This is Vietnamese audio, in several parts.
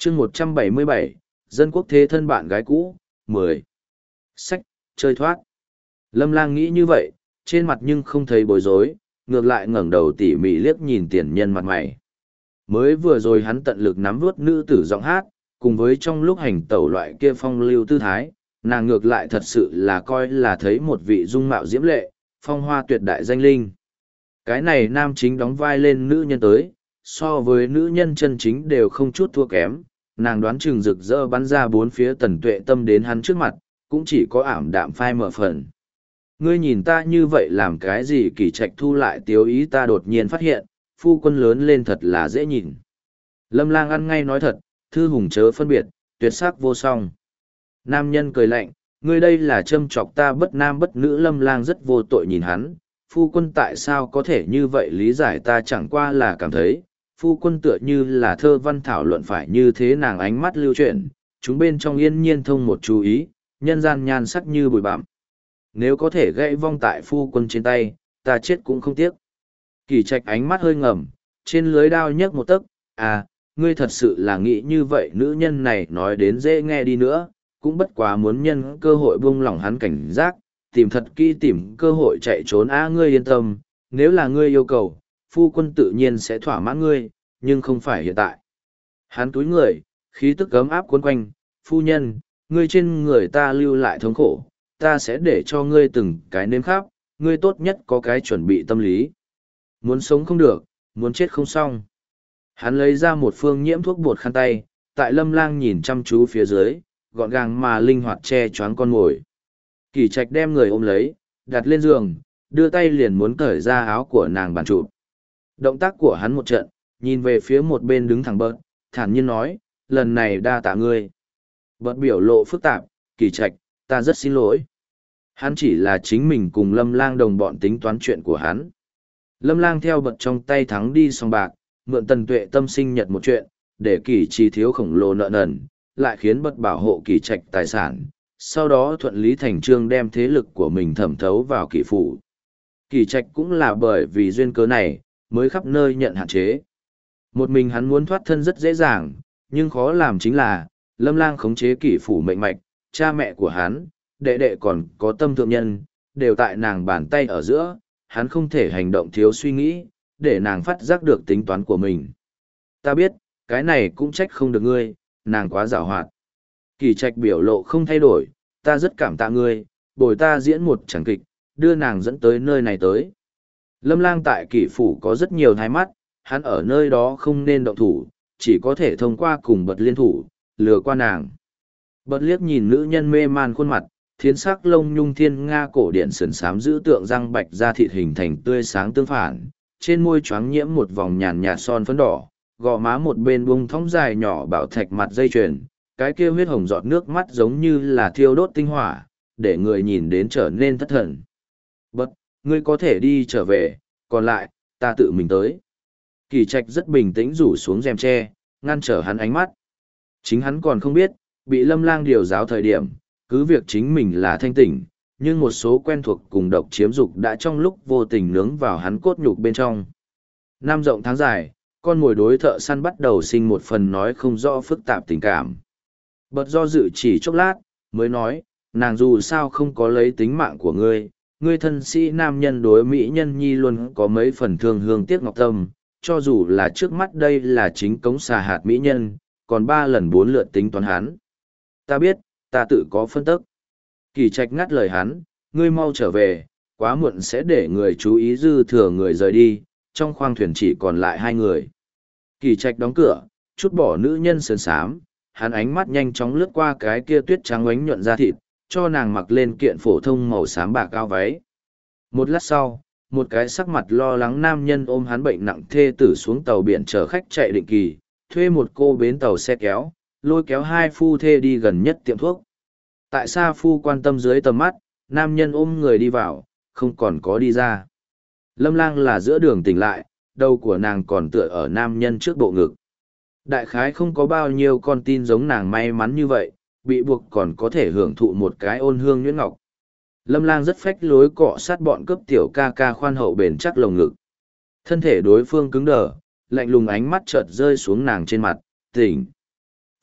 chương 177, dân quốc thế thân bạn gái cũ, 10. Sách, chơi thoát. Lâm Lang nghĩ như vậy, trên mặt nhưng không thấy bối rối, ngược lại ngẩng đầu tỉ mỉ liếc nhìn tiền nhân mặt mày. Mới vừa rồi hắn tận lực nắm vuốt nữ tử giọng hát, cùng với trong lúc hành tẩu loại kia phong lưu tư thái, nàng ngược lại thật sự là coi là thấy một vị dung mạo diễm lệ, phong hoa tuyệt đại danh linh. Cái này nam chính đóng vai lên nữ nhân tới, so với nữ nhân chân chính đều không chút thua kém, nàng đoán chừng rực rỡ bắn ra bốn phía Tần Tuệ Tâm đến hắn trước mặt, cũng chỉ có ảm đạm phai mở phần. Ngươi nhìn ta như vậy làm cái gì? Kỷ Trạch thu lại tiếu ý, ta đột nhiên phát hiện, phu quân lớn lên thật là dễ nhìn. Lâm Lang ăn ngay nói thật, thư hùng chớ phân biệt, tuyệt sắc vô song. Nam nhân cười lạnh, ngươi đây là châm chọc ta bất nam bất nữ. Lâm Lang rất vô tội nhìn hắn, phu quân tại sao có thể như vậy lý giải ta? Chẳng qua là cảm thấy, phu quân tựa như là thơ văn thảo luận phải như thế. Nàng ánh mắt lưu chuyển, chúng bên trong yên nhiên thông một chú ý, nhân gian nhan sắc như bụi bặm. Nếu có thể gãy vong tại phu quân trên tay, ta chết cũng không tiếc. Kỳ Trạch ánh mắt hơi ngầm, trên lưới đao nhấc một tấc, à, ngươi thật sự là nghĩ như vậy? Nữ nhân này nói đến dễ nghe đi nữa, cũng bất quá muốn nhân cơ hội buông lỏng hắn cảnh giác, tìm thật kỹ tìm cơ hội chạy trốn. Ngươi yên tâm, nếu là ngươi yêu cầu, phu quân tự nhiên sẽ thỏa mãn ngươi, nhưng không phải hiện tại. Hắn túi người, khí tức ấm áp cuốn quanh, phu nhân, ngươi trên người ta lưu lại thống khổ, ta sẽ để cho ngươi từng cái nếm khắp, ngươi tốt nhất có cái chuẩn bị tâm lý. Muốn sống không được, muốn chết không xong. Hắn lấy ra một phương nhiễm thuốc bột khăn tay, tại Lâm Lang nhìn chăm chú phía dưới, gọn gàng mà linh hoạt che choáng con mồi. Kỳ Trạch đem người ôm lấy, đặt lên giường, đưa tay liền muốn cởi ra áo của nàng bàn chụp. Động tác của hắn một trận, nhìn về phía một bên đứng thẳng Bợt, thản nhiên nói, lần này đa tạ ngươi. Bợt biểu lộ phức tạp, Kỳ Trạch, ta rất xin lỗi. Hắn chỉ là chính mình cùng Lâm Lang đồng bọn tính toán chuyện của hắn. Lâm Lang theo Bợt trong tay thắng đi sòng bạc, mượn Tần Tuệ Tâm sinh nhật một chuyện, để Kỳ Trì thiếu khổng lồ nợ nần, lại khiến Bợt bảo hộ Kỳ Trạch tài sản, sau đó thuận lý thành trương đem thế lực của mình thẩm thấu vào Kỳ phủ. Kỳ Trạch cũng là bởi vì duyên cớ này, mới khắp nơi nhận hạn chế. Một mình hắn muốn thoát thân rất dễ dàng, nhưng khó làm chính là, Lâm Lang khống chế Kỳ phủ mệnh mạch, cha mẹ của hắn, đệ đệ còn có tâm thượng nhân, đều tại nàng bàn tay ở giữa, hắn không thể hành động thiếu suy nghĩ, để nàng phát giác được tính toán của mình. Ta biết, cái này cũng trách không được ngươi, nàng quá giàu hoạt. Kỳ Trạch biểu lộ không thay đổi, ta rất cảm tạ ngươi, bồi ta diễn một tràng kịch, đưa nàng dẫn tới nơi này tới. Lâm Lang tại Kỷ phủ có rất nhiều thái mắt, hắn ở nơi đó không nên động thủ, chỉ có thể thông qua cùng Bật liên thủ, lừa qua nàng. Bật liếc nhìn nữ nhân mê man khuôn mặt, thiến sắc lông nhung thiên nga cổ điển sườn xám giữ tượng răng bạch da thịt hình thành tươi sáng tương phản, trên môi choáng nhiễm một vòng nhàn nhạt son phấn đỏ, gò má một bên bung thõng dài nhỏ bảo thạch mặt dây chuyền, cái kia huyết hồng giọt nước mắt giống như là thiêu đốt tinh hỏa, để người nhìn đến trở nên thất thần. Bật, ngươi có thể đi trở về, còn lại, ta tự mình tới. Kỳ Trạch rất bình tĩnh rủ xuống rèm tre, ngăn trở hắn ánh mắt. Chính hắn còn không biết, bị Lâm Lang điều giáo thời điểm, cứ việc chính mình là thanh tỉnh, nhưng một số quen thuộc cùng độc chiếm dục đã trong lúc vô tình nướng vào hắn cốt nhục bên trong. Năm rộng tháng dài, con mồi đối thợ săn bắt đầu sinh một phần nói không rõ phức tạp tình cảm. Bật do dự chỉ chốc lát, mới nói, nàng dù sao không có lấy tính mạng của ngươi, ngươi thân sĩ nam nhân đối mỹ nhân nhi luôn có mấy phần thương hương tiếc ngọc tâm, cho dù là trước mắt đây là chính cống xà hạt mỹ nhân, còn 3 lần 4 lượt tính toán hắn. Ta biết, ta tự có phân tức. Kỳ Trạch ngắt lời hắn, ngươi mau trở về, quá muộn sẽ để người chú ý dư thừa người rời đi, trong khoang thuyền chỉ còn lại 2 người. Kỳ Trạch đóng cửa, chút bỏ nữ nhân sườn xám, hắn ánh mắt nhanh chóng lướt qua cái kia tuyết trắng ánh nhuận da thịt, cho nàng mặc lên kiện phổ thông màu xám bạc áo váy. Một lát sau, một cái sắc mặt lo lắng nam nhân ôm hắn bệnh nặng thê tử xuống tàu biển chở khách chạy định kỳ, thuê một cô bến tàu xe kéo, lôi kéo 2 phu thê đi gần nhất tiệm thuốc. Tại sao phu quan tâm dưới tầm mắt, nam nhân ôm người đi vào, không còn có đi ra. Lâm Lang là giữa đường tỉnh lại, đầu của nàng còn tựa ở nam nhân trước bộ ngực. Đại khái không có bao nhiêu con tin giống nàng may mắn như vậy, bị buộc còn có thể hưởng thụ một cái ôn hương nhuyễn ngọc. Lâm Lang rất phách lối cọ sát bọn cướp tiểu ca ca khoan hậu bền chắc lồng ngực. Thân thể đối phương cứng đờ, lạnh lùng ánh mắt chợt rơi xuống nàng trên mặt, tỉnh.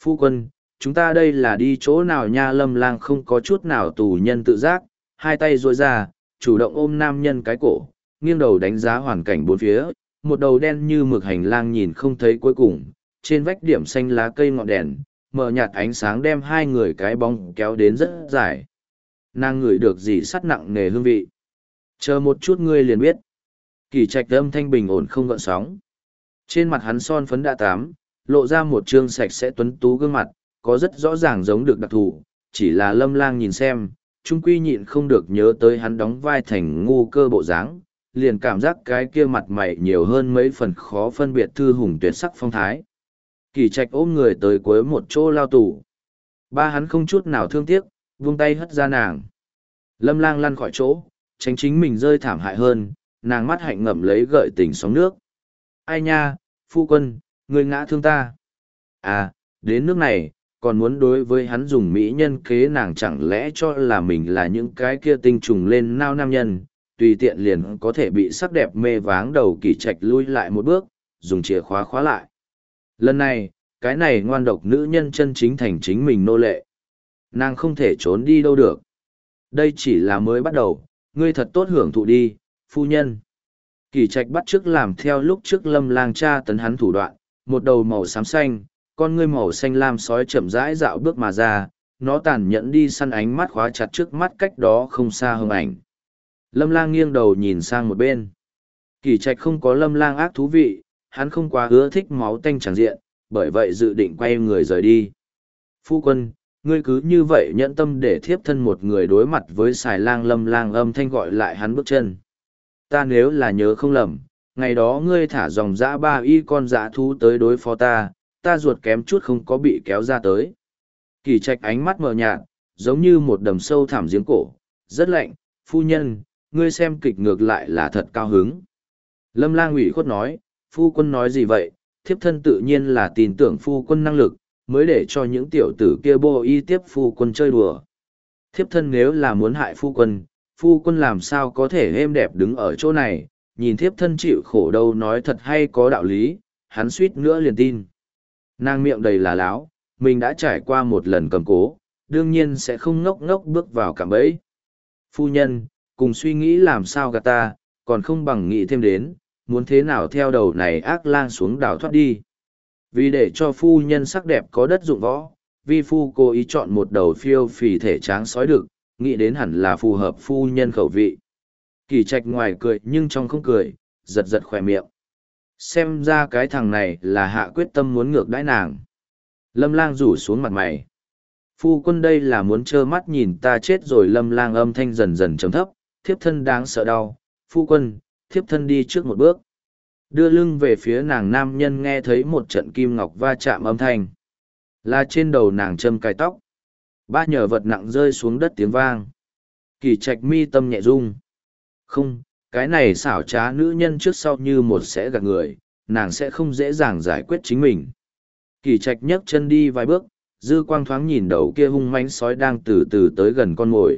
Phu quân, chúng ta đây là đi chỗ nào nha? Lâm Lang không có chút nào tù nhân tự giác, hai tay duỗi ra, chủ động ôm nam nhân cái cổ, nghiêng đầu đánh giá hoàn cảnh bốn phía, một đầu đen như mực hành lang nhìn không thấy cuối cùng, trên vách điểm xanh lá cây ngọn đèn, mờ nhạt ánh sáng đem hai người cái bóng kéo đến rất dài. Nàng ngửi được gì sắt nặng nề hương vị. Chờ một chút ngươi liền biết. Kỳ Trạch âm thanh bình ổn không gợn sóng. Trên mặt hắn son phấn đã tám, lộ ra một trương sạch sẽ tuấn tú gương mặt, có rất rõ ràng giống được đặc thù, chỉ là Lâm Lang nhìn xem, trung quy nhịn không được nhớ tới hắn đóng vai thành ngu cơ bộ dáng, liền cảm giác cái kia mặt mày nhiều hơn mấy phần khó phân biệt thư hùng tuyệt sắc phong thái. Kỳ Trạch ôm người tới cuối một chỗ lao tù. Ba hắn không chút nào thương tiếc, vung tay hất ra nàng. Lâm Lang lăn khỏi chỗ, tránh chính mình rơi thảm hại hơn, nàng mắt hạnh ngậm lấy gợi tình sóng nước. Ai nha, phu quân, ngươi ngã thương ta. À, đến nước này, còn muốn đối với hắn dùng mỹ nhân kế, nàng chẳng lẽ cho là mình là những cái kia tinh trùng lên nao nam nhân, tùy tiện liền có thể bị sắc đẹp mê váng đầu. Kỳ Trạch lui lại một bước, dùng chìa khóa khóa lại. Lần này, cái này ngoan độc nữ nhân chân chính thành chính mình nô lệ. Nàng không thể trốn đi đâu được. Đây chỉ là mới bắt đầu, ngươi thật tốt hưởng thụ đi, phu nhân. Kỳ Trạch bắt chước làm theo lúc trước Lâm Lang tra tấn hắn thủ đoạn, một đầu màu xám xanh, con ngươi màu xanh lam sói chậm rãi dạo bước mà ra, nó tàn nhẫn đi săn ánh mắt khóa chặt trước mắt cách đó không xa Hồng Ảnh. Lâm Lang nghiêng đầu nhìn sang một bên. Kỳ Trạch không có Lâm Lang ác thú vị, hắn không quá ưa thích máu tanh tràng diện, bởi vậy dự định quay người rời đi. Phu quân, ngươi cứ như vậy nhẫn tâm để thiếp thân một người đối mặt với xài lang. Lâm Lang âm thanh gọi lại hắn bước chân. Ta nếu là nhớ không lầm, ngày đó ngươi thả dòng dã 3 y con dã thú tới đối phó ta, ta ruột kém chút không có bị kéo ra tới. Kỳ Trạch ánh mắt mờ nhạt, giống như một đầm sâu thẳm giếng cổ, rất lạnh. Phu nhân, ngươi xem kịch ngược lại là thật cao hứng. Lâm Lang ủy khuất nói, phu quân nói gì vậy, thiếp thân tự nhiên là tin tưởng phu quân năng lực, mới để cho những tiểu tử kia bô y tiếp phu quân chơi đùa. Thiếp thân nếu là muốn hại phu quân làm sao có thể êm đẹp đứng ở chỗ này, nhìn thiếp thân chịu khổ đâu. Nói thật hay có đạo lý, hắn suýt nữa liền tin. Nàng miệng đầy là láo, mình đã trải qua một lần cầm cố, đương nhiên sẽ không ngốc ngốc bước vào cạm bẫy. Phu nhân, cùng suy nghĩ làm sao gạt ta, còn không bằng nghĩ thêm đến, muốn thế nào theo đầu này ác lang xuống đảo thoát đi. Vì để cho phu nhân sắc đẹp có đất dụng võ, vi phu cố ý chọn một đầu phiêu phì thể tráng sói đực, nghĩ đến hẳn là phù hợp phu nhân khẩu vị. Kỳ Trạch ngoài cười nhưng trong không cười, giật giật khỏe miệng. Xem ra cái thằng này là hạ quyết tâm muốn ngược đãi nàng. Lâm Lang rủ xuống mặt mày. Phu quân đây là muốn trơ mắt nhìn ta chết rồi. Lâm Lang âm thanh dần dần trầm thấp, thiếp thân đáng sợ đau. Phu quân, thiếp thân đi trước một bước. Đưa lưng về phía nàng, nam nhân nghe thấy một trận kim ngọc va chạm âm thanh. Là trên đầu nàng châm cài tóc. Ba nhờ vật nặng rơi xuống đất tiếng vang. Kỳ Trạch mi tâm nhẹ rung. Không, cái này xảo trá nữ nhân trước sau như một sẽ gạt người, nàng sẽ không dễ dàng giải quyết chính mình. Kỳ Trạch nhấc chân đi vài bước, dư quang thoáng nhìn đầu kia hung mãnh sói đang từ từ tới gần con mồi.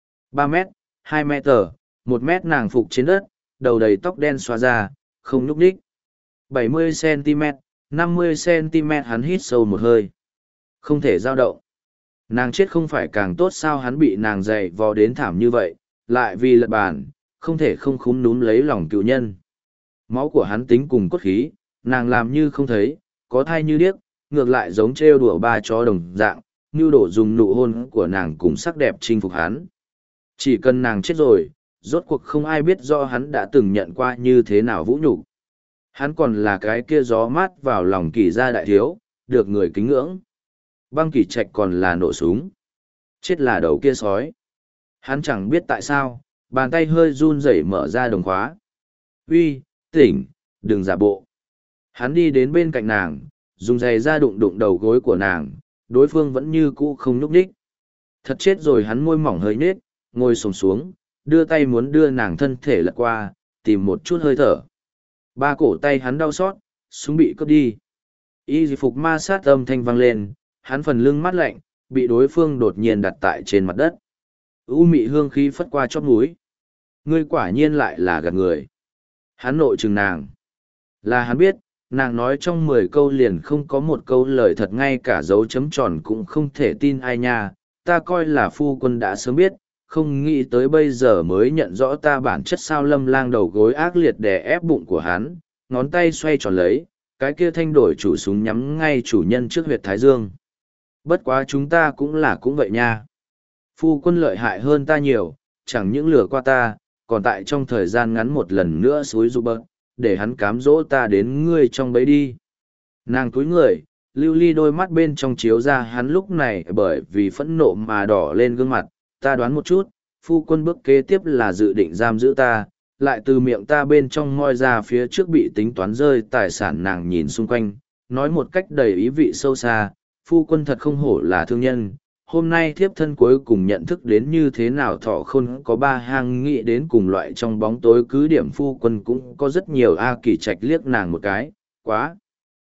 3 mét, 2 mét, 1 mét, nàng phục trên đất, đầu đầy tóc đen xóa ra, không nhúc nhích. 70 cm, 50 cm, hắn hít sâu một hơi. Không thể dao động. Nàng chết không phải càng tốt sao? Hắn bị nàng dày vò đến thảm như vậy, lại vì lật bàn, không thể không khúm núm lấy lòng cựu nhân. Máu của hắn tính cùng cốt khí, nàng làm như không thấy, có thai như điếc, ngược lại giống trêu đùa ba chó đồng dạng, như đổ dùng nụ hôn của nàng cùng sắc đẹp chinh phục hắn. Chỉ cần nàng chết rồi, rốt cuộc không ai biết do hắn đã từng nhận qua như thế nào vũ nhục. Hắn còn là cái kia gió mát vào lòng Kỳ gia đại thiếu, được người kính ngưỡng. Băng Kỳ Trạch còn là nổ súng. Chết là đầu kia sói. Hắn chẳng biết tại sao, bàn tay hơi run rẩy mở ra đồng khóa. Uy, tỉnh, đừng giả bộ. Hắn đi đến bên cạnh nàng, dùng giày ra đụng đụng đầu gối của nàng, đối phương vẫn như cũ không nhúc nhích. Thật chết rồi. Hắn môi mỏng hơi nết, ngồi xổm xuống, đưa tay muốn đưa nàng thân thể lật qua, tìm một chút hơi thở. Ba cổ tay hắn đau xót, súng bị cướp đi. Y phục ma sát âm thanh vang lên, hắn phần lưng mát lạnh, bị đối phương đột nhiên đặt tại trên mặt đất. U mị hương khí phất qua chóp mũi. Ngươi quả nhiên lại là gạt người. Hắn nội trừng nàng. Là hắn biết, Nàng nói trong 10 câu liền không có một câu lời thật, ngay cả dấu chấm tròn cũng không thể tin ai nha. Ta coi là phu quân đã sớm biết, không nghĩ tới bây giờ mới nhận rõ ta bản chất sao. Lâm Lang đầu gối ác liệt đè ép bụng của hắn, ngón tay xoay tròn lấy, cái kia thanh đổi chủ súng nhắm ngay chủ nhân trước huyệt thái dương. Bất quá chúng ta cũng vậy nha. Phu quân lợi hại hơn ta nhiều, chẳng những lừa qua ta, còn tại trong thời gian ngắn một lần nữa xúi rụ bậc, để hắn cám dỗ ta đến ngươi trong bấy đi. Nàng cúi người, lưu ly đôi mắt bên trong chiếu ra hắn lúc này bởi vì phẫn nộ mà đỏ lên gương mặt. Ta đoán một chút, phu quân bước kế tiếp là dự định giam giữ ta, lại từ miệng ta bên trong moi ra phía trước bị tính toán rơi tài sản. Nàng nhìn xung quanh, nói một cách đầy ý vị sâu xa, phu quân thật không hổ là thương nhân. Hôm nay thiếp thân cuối cùng nhận thức đến như thế nào thọ khôn có ba hang, nghĩ đến cùng loại trong bóng tối cứ điểm phu quân cũng có rất nhiều. A Kỳ Trạch liếc nàng một cái, quá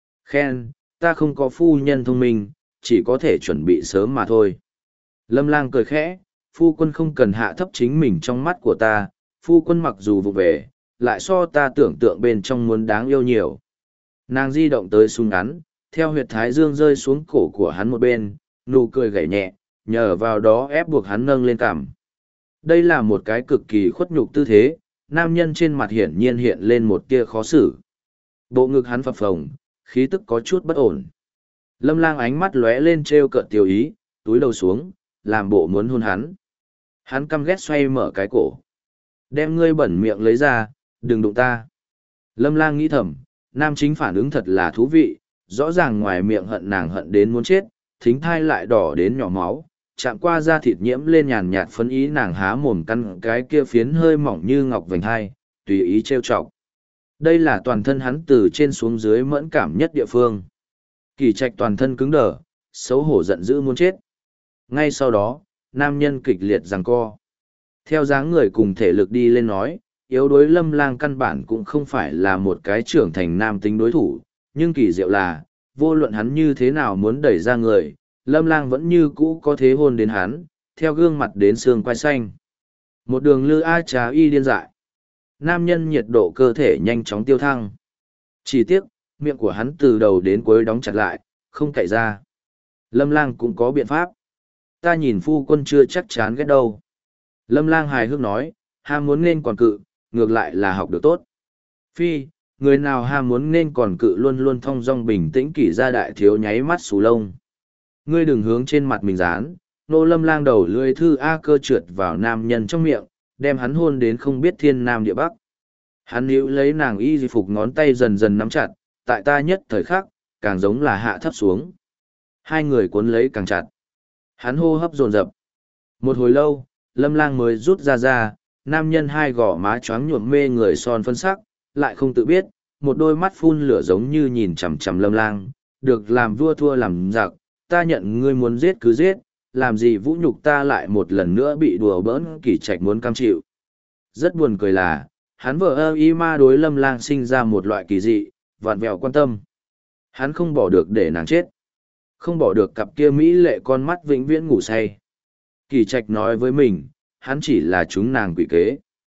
khen, ta không có phu nhân thông minh, chỉ có thể chuẩn bị sớm mà thôi. Lâm Lang cười khẽ, phu quân không cần hạ thấp chính mình trong mắt của ta, phu quân mặc dù vụ về, lại so ta tưởng tượng bên trong muốn đáng yêu nhiều. Nàng di động tới súng ngắn, theo huyệt thái dương rơi xuống cổ của hắn một bên, nụ cười gảy nhẹ, nhờ vào đó ép buộc hắn nâng lên cằm. Đây là một cái cực kỳ khuất nhục tư thế, nam nhân trên mặt hiển nhiên hiện lên một tia khó xử. Bộ ngực hắn phập phồng, khí tức có chút bất ổn. Lâm Lang ánh mắt lóe lên trêu cợt tiêu ý, túi đầu xuống, làm bộ muốn hôn hắn. Hắn căm ghét xoay mở cái cổ. Đem ngươi bẩn miệng lấy ra, đừng đụng ta. Lâm Lang nghĩ thầm, nam chính phản ứng thật là thú vị, rõ ràng ngoài miệng hận nàng hận đến muốn chết, thính thai lại đỏ đến nhỏ máu, chạm qua da thịt nhiễm lên nhàn nhạt phấn ý. Nàng há mồm căn cái kia phiến hơi mỏng như ngọc vành hai, tùy ý trêu chọc. Đây là toàn thân hắn từ trên xuống dưới mẫn cảm nhất địa phương. Kỳ Trạch toàn thân cứng đờ, xấu hổ giận dữ muốn chết. Ngay sau đó, nam nhân kịch liệt giằng co. Theo dáng người cùng thể lực đi lên nói, yếu đuối Lâm Lang căn bản cũng không phải là một cái trưởng thành nam tính đối thủ, nhưng kỳ diệu là, vô luận hắn như thế nào muốn đẩy ra người, Lâm Lang vẫn như cũ có thế hôn đến hắn, theo gương mặt đến xương quai xanh. Một đường lư a trà y điên dại. Nam nhân nhiệt độ cơ thể nhanh chóng tiêu thăng. Chỉ tiếc, miệng của hắn từ đầu đến cuối đóng chặt lại, không cậy ra. Lâm Lang cũng có biện pháp. Ta nhìn phu quân chưa chắc chán ghét đâu. Lâm Lang hài hước nói, ham muốn nên còn cự, ngược lại là học được tốt. Phi, người nào ham muốn nên còn cự luôn luôn thong dong bình tĩnh. Kỷ gia đại thiếu nháy mắt xù lông. Ngươi đừng hướng trên mặt mình dán. Nô Lâm Lang đầu lưỡi thư A cơ trượt vào nam nhân trong miệng, đem hắn hôn đến không biết thiên nam địa bắc. Hắn níu lấy nàng y di phục, ngón tay dần dần nắm chặt, tại ta nhất thời khắc, càng giống là hạ thấp xuống. Hai người cuốn lấy càng chặt. Hắn hô hấp dồn dập. Một hồi lâu, Lâm Lang mới rút ra, nam nhân hai gò má choáng nhuộm mê người son phân sắc, lại không tự biết, một đôi mắt phun lửa giống như nhìn chằm chằm Lâm Lang, được làm vua thua làm giặc, ta nhận ngươi muốn giết cứ giết, làm gì vũ nhục ta. Lại một lần nữa bị đùa bỡn. Kỷ Trạch muốn cam chịu. Rất buồn cười là, hắn vợ ơ y ma đối Lâm Lang sinh ra một loại kỳ dị, vặn vẹo quan tâm. Hắn không bỏ được để nàng chết. Không bỏ được cặp kia mỹ lệ con mắt vĩnh viễn ngủ say. Kỳ Trạch nói với mình, hắn chỉ là chúng nàng quỷ kế.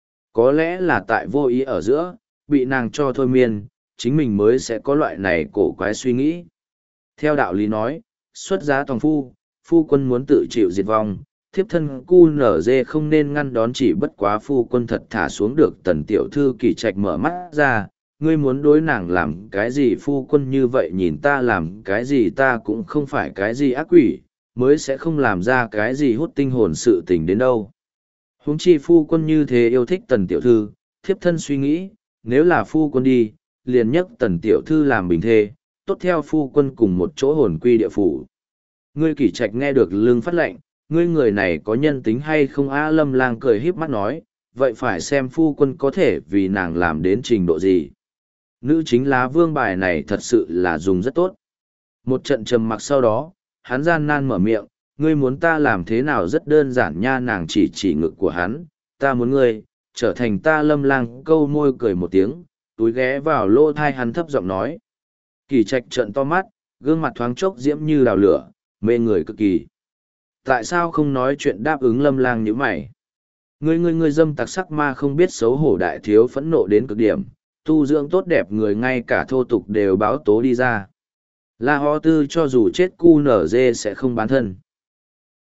Có lẽ là tại vô ý ở giữa, bị nàng cho thôi miên, chính mình mới sẽ có loại này cổ quái suy nghĩ. Theo đạo lý nói, xuất giá tòng phu, phu quân muốn tự chịu diệt vong, thiếp thân cu nở dê không nên ngăn đón. Chỉ bất quá phu quân thật thả xuống được Tần tiểu thư. Kỳ Trạch mở mắt ra, ngươi muốn đối nàng làm cái gì? Phu quân như vậy nhìn ta làm cái gì? Ta cũng không phải cái gì ác quỷ, mới sẽ không làm ra cái gì hút tinh hồn sự tình đến đâu. Huống chi phu quân như thế yêu thích Tần tiểu thư, thiếp thân suy nghĩ, nếu là phu quân đi, liền nhấc Tần tiểu thư làm bình thê, tốt theo phu quân cùng một chỗ hồn quy địa phủ. Ngươi Kỷ Trạch nghe được lưng phát lệnh, ngươi người này có nhân tính hay không? A Lâm Lang cười híp mắt nói, vậy phải xem phu quân có thể vì nàng làm đến trình độ gì. Nữ chính lá vương bài này thật sự là dùng rất tốt. Một trận trầm mặc sau đó, hắn gian nan mở miệng, ngươi muốn ta làm thế nào? Rất đơn giản nha. Nàng chỉ ngực của hắn, ta muốn ngươi trở thành ta. Lâm Lang câu môi cười một tiếng, túi ghé vào lỗ thai hắn thấp giọng nói. Kỳ Trạch trợn to mắt, gương mặt thoáng chốc diễm như đào lửa, mê người cực kỳ. Tại sao không nói chuyện đáp ứng? Lâm Lang nhíu mày. Ngươi dâm tặc sắc ma không biết xấu hổ đại thiếu phẫn nộ đến cực điểm, tu dưỡng tốt đẹp người ngay cả thô tục đều báo tố đi ra. La Ho Tư cho dù chết cu nở dê sẽ không bán thân.